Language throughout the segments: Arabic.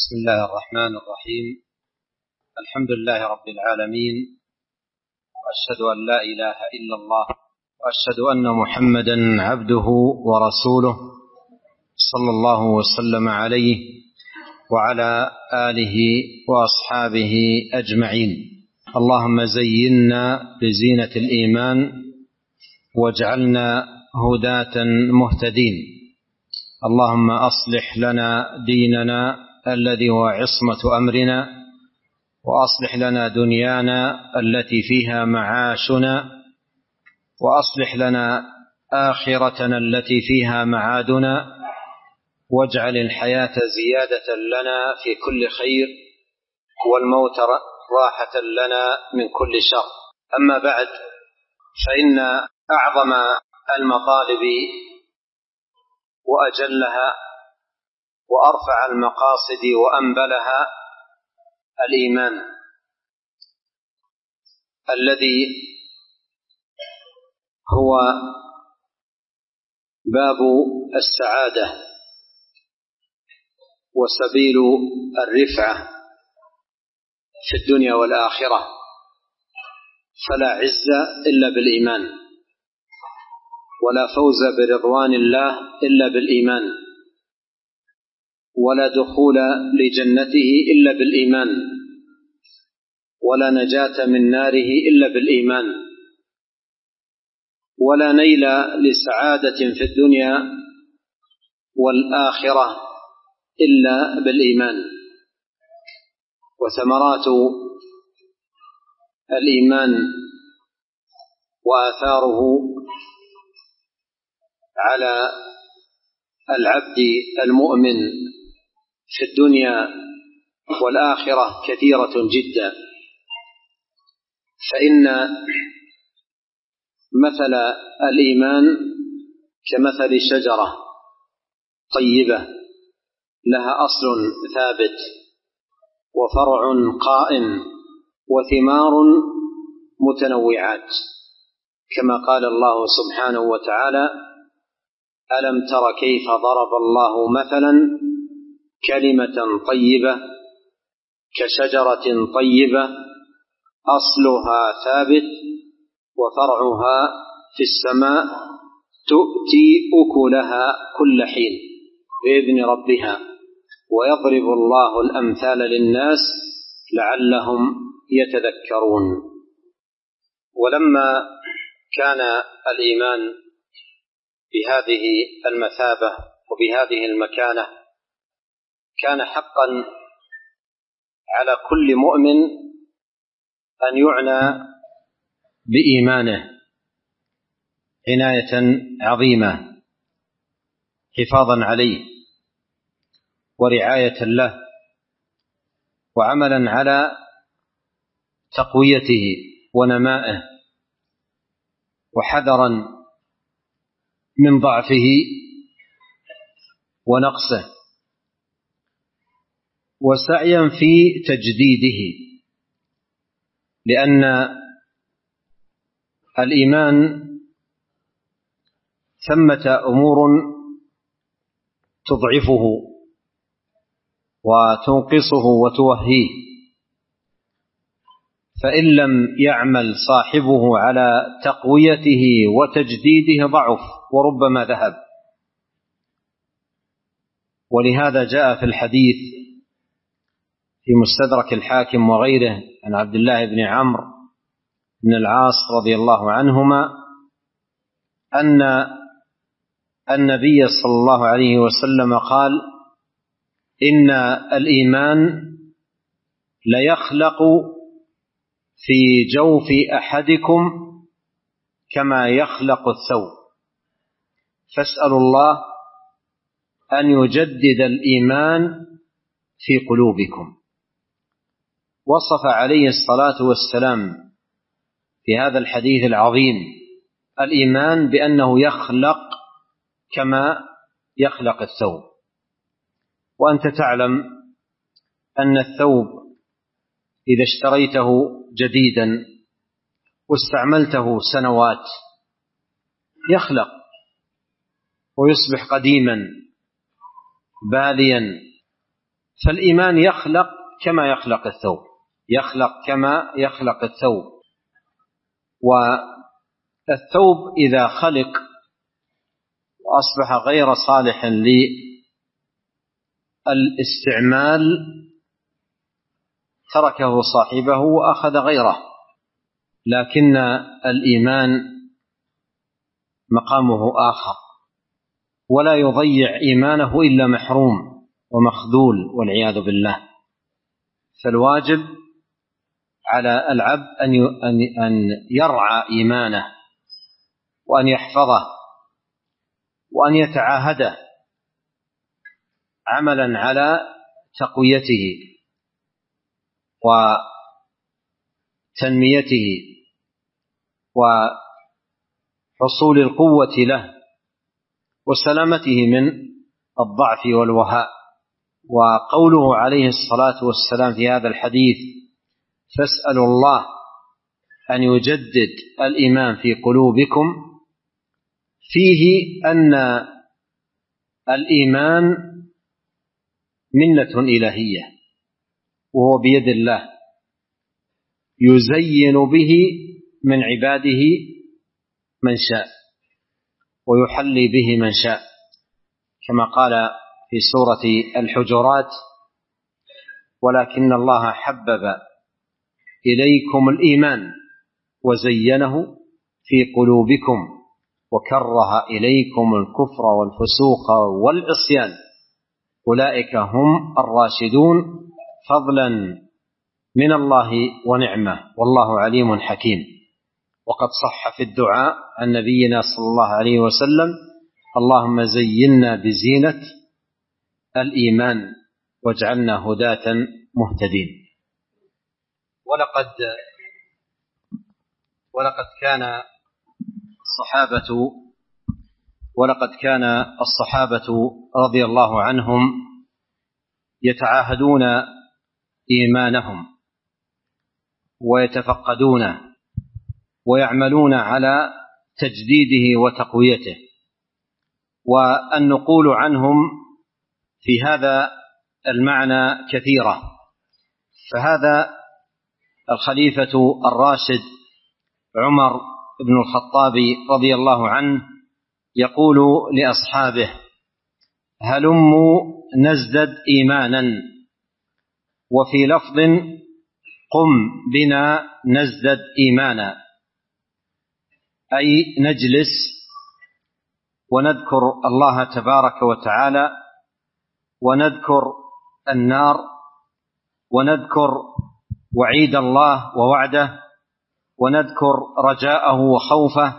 بسم الله الرحمن الرحيم. الحمد لله رب العالمين، وأشهد أن لا إله إلا الله، وأشهد أن محمدا عبده ورسوله صلى الله وسلم عليه وعلى آله وأصحابه أجمعين. اللهم زينا بزينة الإيمان واجعلنا هداة مهتدين. اللهم أصلح لنا ديننا الذي هو عصمة أمرنا، وأصلح لنا دنيانا التي فيها معاشنا، وأصلح لنا آخرتنا التي فيها معادنا، واجعل الحياة زيادة لنا في كل خير والموت راحة لنا من كل شر. أما بعد، فإن أعظم المطالب وأجلها وأرفع المقاصد وأنبلها الإيمان، الذي هو باب السعادة وسبيل الرفعة في الدنيا والآخرة. فلا عز إلا بالإيمان، ولا فوز برضوان الله إلا بالإيمان، ولا دخول لجنته إلا بالإيمان، ولا نجاة من ناره إلا بالإيمان، ولا نيل لسعادة في الدنيا والآخرة إلا بالإيمان. وثمرات الإيمان وآثاره على العبد المؤمن في الدنيا والآخرة كثيرة جدا. فإن مثل الإيمان كمثل شجرة طيبة لها أصل ثابت وفرع قائم وثمار متنوعات، كما قال الله سبحانه وتعالى: ألم تر كيف ضرب الله مثلا كلمة طيبة كشجرة طيبة أصلها ثابت وفرعها في السماء تؤتي أكلها كل حين بإذن ربها ويضرب الله الأمثال للناس لعلهم يتذكرون. ولما كان الإيمان بهذه المثابة وبهذه المكانة، كان حقا على كل مؤمن أن يعنى بإيمانه عناية عظيمة، حفاظا عليه ورعاية له، وعملا على تقويته ونمائه، وحذرا من ضعفه ونقصه، وسعيا في تجديده. لأن الإيمان ثمة أمور تضعفه وتنقصه وتوهيه، فإن لم يعمل صاحبه على تقويته وتجديده ضعف وربما ذهب. ولهذا جاء في الحديث في مستدرك الحاكم وغيره عن عبد الله بن عمرو بن العاص رضي الله عنهما أن النبي صلى الله عليه وسلم قال: إن الإيمان ليخلق في جوف أحدكم كما يخلق الثوب، فاسألوا الله أن يجدد الإيمان في قلوبكم. وصف عليه الصلاة والسلام في هذا الحديث العظيم الإيمان بأنه يخلق كما يخلق الثوب. وأنت تعلم أن الثوب إذا اشتريته جديدا واستعملته سنوات يخلق ويصبح قديما باليا فالإيمان يخلق كما يخلق الثوب، يخلق كما يخلق الثوب. والثوب إذا خلق وأصبح غير صالح للاستعمال تركه صاحبه وأخذ غيره، لكن الإيمان مقامه آخر، ولا يضيع إيمانه إلا محروم ومخذول والعياذ بالله. فالواجب على العبد أن يرعى إيمانه وأن يحفظه وأن يتعاهده عملا على تقويته وتنميته وحصول القوة له وسلامته من الضعف والوهاء. وقوله عليه الصلاة والسلام في هذا الحديث: فاسألوا الله أن يجدد الإيمان في قلوبكم، فيه أن الإيمان منة إلهية، وهو بيد الله يزين به من عباده من شاء ويحلي به من شاء، كما قال في سورة الحجرات: ولكن الله حبب إليكم الإيمان وزينه في قلوبكم وكره إليكم الكفر والفسوق والعصيان أولئك هم الراشدون فضلا من الله ونعمة والله عليم حكيم. وقد صح في الدعاء عن نبينا صلى الله عليه وسلم: اللهم زينا بزينة الإيمان واجعلنا هداة مهتدين. ولقد كان الصحابة رضي الله عنهم يتعاهدون إيمانهم ويتفقدونه ويعملون على تجديده وتقويته. والنقول عنهم في هذا المعنى كثيرة. فهذا الخليفة الراشد عمر بن الخطاب رضي الله عنه يقول لأصحابه: هلموا نزدد إيمانا، وفي لفظ: قم بنا نزدد إيمانا، أي نجلس ونذكر الله تبارك وتعالى ونذكر النار ونذكر وعيد الله ووعده ونذكر رجاءه وخوفه،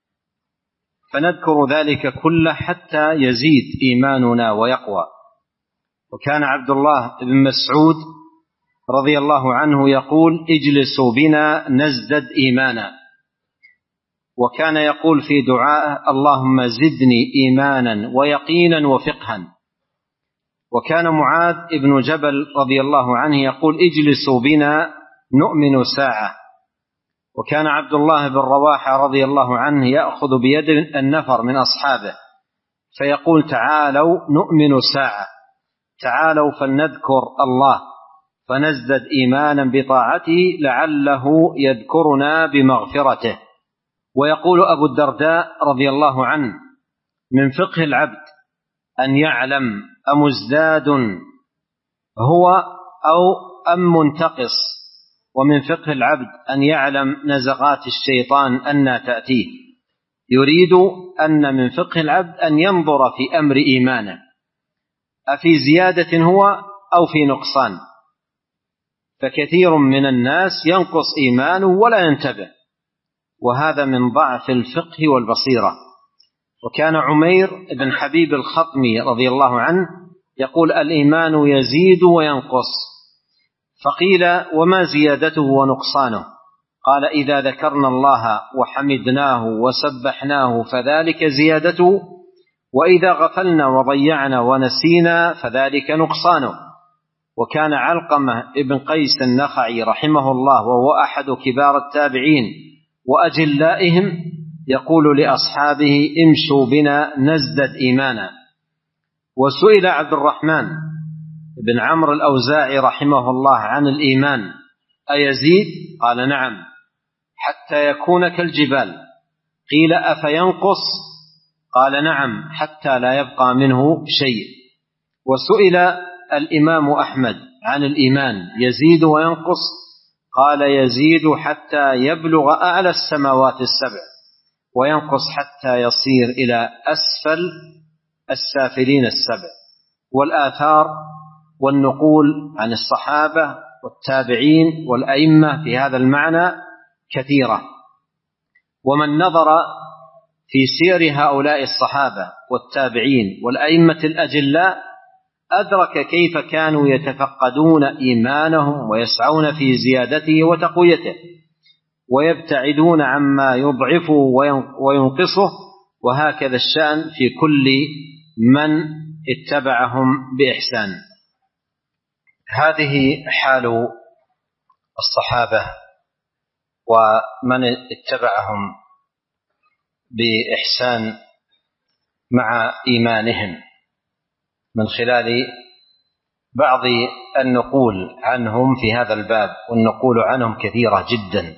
فنذكر ذلك كله حتى يزيد إيماننا ويقوى. وكان عبد الله بن مسعود رضي الله عنه يقول: اجلسوا بنا نزدد إيمانا. وكان يقول في دعائه: اللهم زدني إيمانا ويقينا وفقها. وكان معاذ بن جبل رضي الله عنه يقول: اجلسوا بنا نؤمن ساعة. وكان عبد الله بن رواحة رضي الله عنه يأخذ بيد النفر من أصحابه فيقول: تعالوا نؤمن ساعة، تعالوا فلنذكر الله فنزدد إيمانا بطاعته لعله يذكرنا بمغفرته. ويقول أبو الدرداء رضي الله عنه: من فقه العبد أن يعلم أمزداد هو أو أم منتقص، ومن فقه العبد أن يعلم نزغات الشيطان أن تأتيه. يريد أن من فقه العبد أن ينظر في أمر إيمانه أفي زيادة هو أو في نقصان، فكثير من الناس ينقص إيمانه ولا ينتبه، وهذا من ضعف الفقه والبصيرة. وكان عمير بن حبيب الخطمي رضي الله عنه يقول: الإيمان يزيد وينقص. فقيل: وما زيادته ونقصانه؟ قال: إذا ذكرنا الله وحمدناه وسبحناه فذلك زيادته، وإذا غفلنا وضيعنا ونسينا فذلك نقصانه. وكان علقمة ابن قيس النخعي رحمه الله وهو أحد كبار التابعين وأجلائهم يقول لأصحابه: امشوا بنا نزدد إيمانا. وسئل عبد الرحمن بن عمرو الأوزاعي رحمه الله عن الإيمان: أيزيد؟ قال: نعم، حتى يكون كالجبال. قيل: أفينقص؟ قال: نعم، حتى لا يبقى منه شيء. وسئل الإمام أحمد عن الإيمان: يزيد وينقص؟ قال: يزيد حتى يبلغ أعلى السماوات السبع، وينقص حتى يصير إلى أسفل السافلين السبع. والآثار والنقول عن الصحابة والتابعين والأئمة في هذا المعنى كثيرة، ومن نظر في سير هؤلاء الصحابة والتابعين والأئمة الأجلاء أدرك كيف كانوا يتفقدون إيمانهم ويسعون في زيادته وتقويته، ويبتعدون عما يضعفه وينقصه. وهكذا الشأن في كل من اتبعهم بإحسان. هذه حال الصحابة ومن اتبعهم بإحسان مع إيمانهم من خلال بعض النقول عنهم في هذا الباب، والنقول عنهم كثيرة جدا،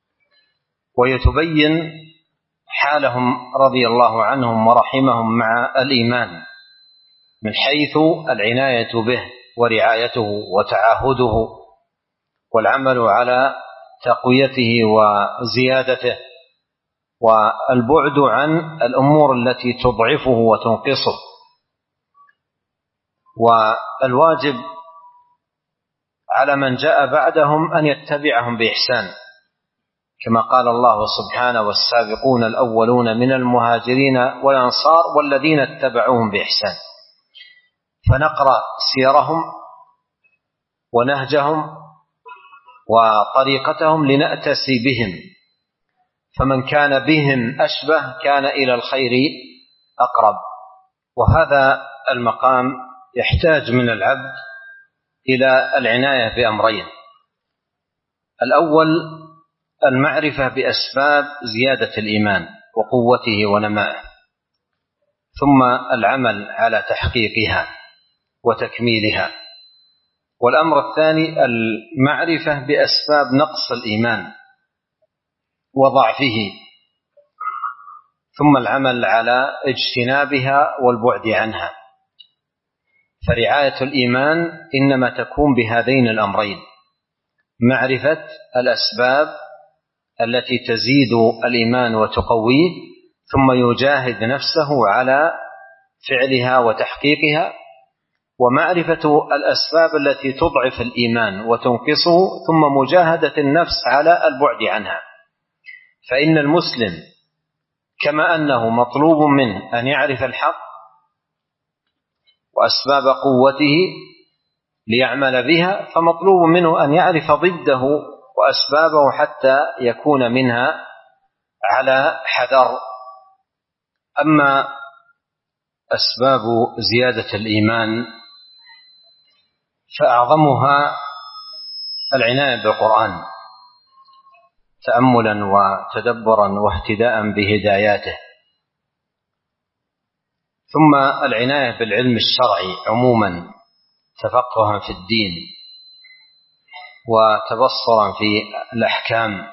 ويتبين حالهم رضي الله عنهم ورحمهم مع الإيمان من حيث العناية به ورعايته وتعاهده والعمل على تقويته وزيادته، والبعد عن الأمور التي تضعفه وتنقصه. والواجب على من جاء بعدهم أن يتبعهم بإحسان، كما قال الله سبحانه: والسابقون الأولون من المهاجرين والأنصار والذين اتبعوهم بإحسان. فنقرأ سيرهم ونهجهم وطريقتهم لنأتسي بهم، فمن كان بهم أشبه كان إلى الخير أقرب. وهذا المقام يحتاج من العبد إلى العناية بأمرين: الأول المعرفة بأسباب زيادة الإيمان وقوته ونمائه، ثم العمل على تحقيقها وتكميلها. والأمر الثاني المعرفة بأسباب نقص الإيمان وضعفه، ثم العمل على اجتنابها والبعد عنها. فرعاية الإيمان إنما تكون بهذين الأمرين: معرفة الأسباب التي تزيد الإيمان وتقويه، ثم يجاهد نفسه على فعلها وتحقيقها، ومعرفة الأسباب التي تضعف الإيمان وتنقصه، ثم مجاهدة النفس على البعد عنها. فإن المسلم كما أنه مطلوب منه أن يعرف الحق وأسباب قوته ليعمل بها، فمطلوب منه أن يعرف ضده وأسبابه حتى يكون منها على حذر. أما أسباب زيادة الإيمان فأعظمها العناية بالقرآن تأملا وتدبرا واهتداء بهداياته، ثم العناية بالعلم الشرعي عموما تفقها في الدين وتبصرا في الأحكام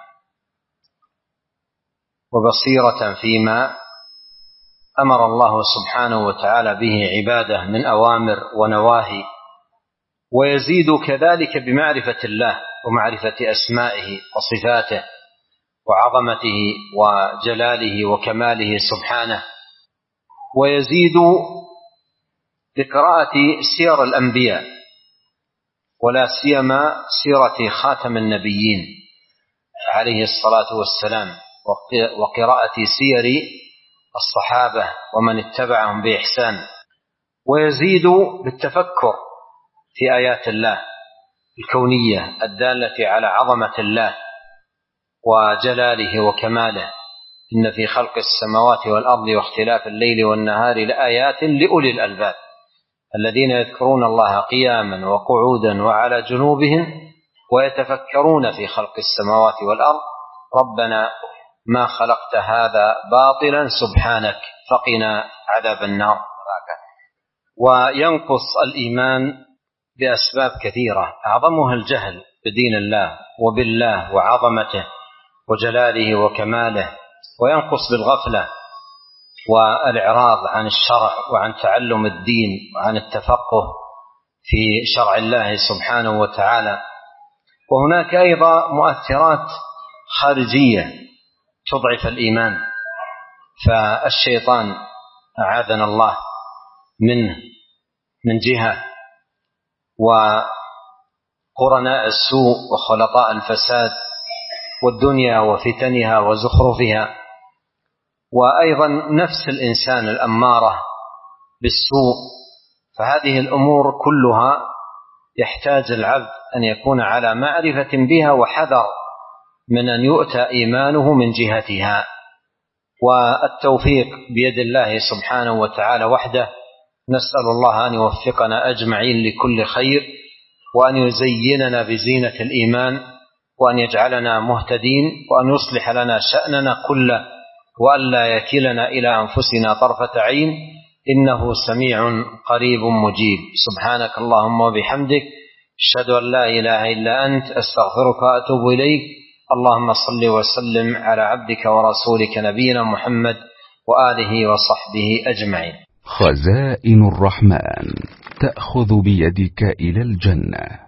وبصيرة فيما أمر الله سبحانه وتعالى به عباده من أوامر ونواهي. ويزيد كذلك بمعرفة الله ومعرفة أسمائه وصفاته وعظمته وجلاله وكماله سبحانه. ويزيد بقراءة سير الأنبياء، ولا سيما سيرة خاتم النبيين عليه الصلاة والسلام، وقراءة سير الصحابة ومن اتبعهم بإحسان. ويزيد بالتفكر في آيات الله الكونية الدالة على عظمة الله وجلاله وكماله: إن في خلق السماوات والأرض واختلاف الليل والنهار لآيات لأولي الألباب الذين يذكرون الله قياما وقعودا وعلى جنوبهم ويتفكرون في خلق السماوات والأرض ربنا ما خلقت هذا باطلا سبحانك فقنا عذاب النار. وينقص الإيمان بأسباب كثيرة، أعظمها الجهل بدين الله وبالله وعظمته وجلاله وكماله، وينقص بالغفلة والإعراض عن الشرع وعن تعلم الدين وعن التفقه في شرع الله سبحانه وتعالى. وهناك أيضا مؤثرات خارجية تضعف الإيمان، فالشيطان أعاذنا الله منه من جهة، وقرناء السوء وخلطاء الفساد والدنيا وفتنها وزخرفها، وأيضا نفس الإنسان الأمارة بالسوء. فهذه الأمور كلها يحتاج العبد أن يكون على معرفة بها وحذر من أن يؤتى إيمانه من جهتها. والتوفيق بيد الله سبحانه وتعالى وحده، نسأل الله أن يوفقنا أجمعين لكل خير، وأن يزيننا بزينة الإيمان، وأن يجعلنا مهتدين، وأن يصلح لنا شأننا كله، وأن لا يكلنا إلى أنفسنا طرفة عين، إنه سميع قريب مجيب. سبحانك اللهم وبحمدك، أشهد أن لا إله إلا أنت، أستغفرك وأتوب إليك. اللهم صل وسلم على عبدك ورسولك نبينا محمد وآله وصحبه أجمعين. خزائن الرحمن تأخذ بيدك إلى الجنة.